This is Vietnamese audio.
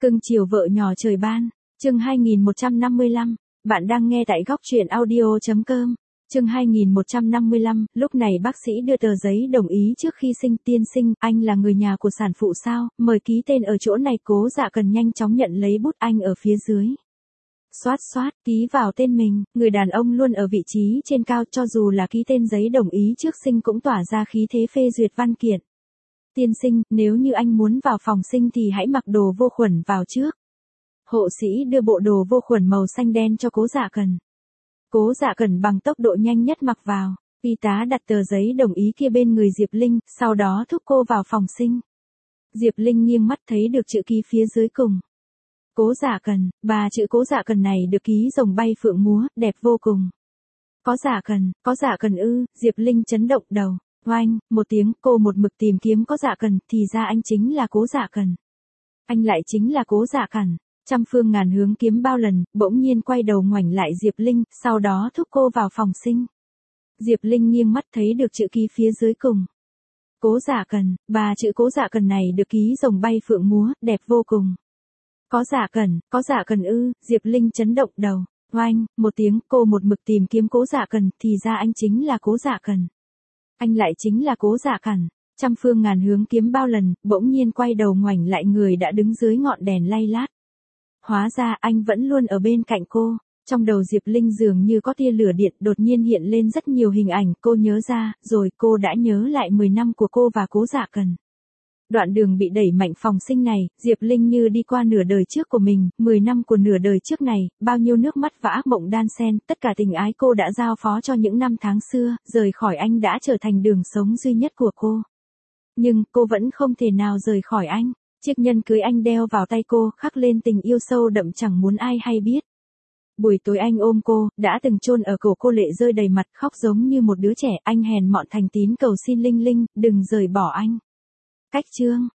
Cưng chiều vợ nhỏ trời ban, chương 2155, bạn đang nghe tại góc truyện audio.com. Chương 2155, lúc này bác sĩ đưa tờ giấy đồng ý trước khi sinh. Tiên sinh, anh là người nhà của sản phụ sao, mời ký tên ở chỗ này. Cố Dạ Cần nhanh chóng nhận lấy bút, anh ở phía dưới. Xoát xoát, ký vào tên mình. Người đàn ông luôn ở vị trí trên cao, cho dù là ký tên giấy đồng ý trước sinh cũng tỏa ra khí thế phê duyệt văn kiện. Tiên sinh, nếu như anh muốn vào phòng sinh thì hãy mặc đồ vô khuẩn vào trước. Hộ sĩ đưa bộ đồ vô khuẩn màu xanh đen cho Cố Dạ Cần. Cố Dạ Cần bằng tốc độ nhanh nhất mặc vào. Y tá đặt tờ giấy đồng ý kia bên người Diệp Linh, sau đó thúc cô vào phòng sinh. Diệp Linh nghiêng mắt thấy được chữ ký phía dưới cùng. Cố Dạ Cần, ba chữ Cố Dạ Cần này được ký rồng bay phượng múa, đẹp vô cùng. Có Dạ Cần ư? Diệp Linh chấn động đầu. Oanh, một tiếng, cô một mực tìm kiếm Có Dạ Cần, thì ra anh chính là Cố Dạ Cần. Anh lại chính là Cố Dạ Cần. Trăm phương ngàn hướng kiếm bao lần, bỗng nhiên quay đầu ngoảnh lại Diệp Linh, sau đó thúc cô vào phòng sinh. Diệp Linh nghiêng mắt thấy được chữ ký phía dưới cùng. Cố Dạ Cần, ba chữ Cố Dạ Cần này được ký rồng bay phượng múa, đẹp vô cùng. Có Dạ Cần ư? Diệp Linh chấn động đầu. Oanh, một tiếng, cô một mực tìm kiếm Cố Dạ Cần, thì ra anh chính là Cố Dạ Cần. Anh lại chính là Cố Dạ Cần. Trăm phương ngàn hướng kiếm bao lần, bỗng nhiên quay đầu ngoảnh lại người đã đứng dưới ngọn đèn lay lát. Hóa ra anh vẫn luôn ở bên cạnh cô. Trong đầu Diệp Linh dường như có tia lửa điện đột nhiên hiện lên rất nhiều hình ảnh, cô nhớ ra, rồi cô đã nhớ lại 10 năm của cô và Cố Dạ Cần. Đoạn đường bị đẩy mạnh phòng sinh này, Diệp Linh như đi qua nửa đời trước của mình, 10 năm của nửa đời trước này, bao nhiêu nước mắt và ác mộng đan xen, tất cả tình ái cô đã giao phó cho những năm tháng xưa, rời khỏi anh đã trở thành đường sống duy nhất của cô. Nhưng, cô vẫn không thể nào rời khỏi anh. Chiếc nhẫn cưới anh đeo vào tay cô, khắc lên tình yêu sâu đậm chẳng muốn ai hay biết. Buổi tối anh ôm cô, đã từng chôn ở cổ cô lệ rơi đầy mặt, khóc giống như một đứa trẻ, anh hèn mọn thành tín cầu xin Linh Linh, đừng rời bỏ anh. Cách chương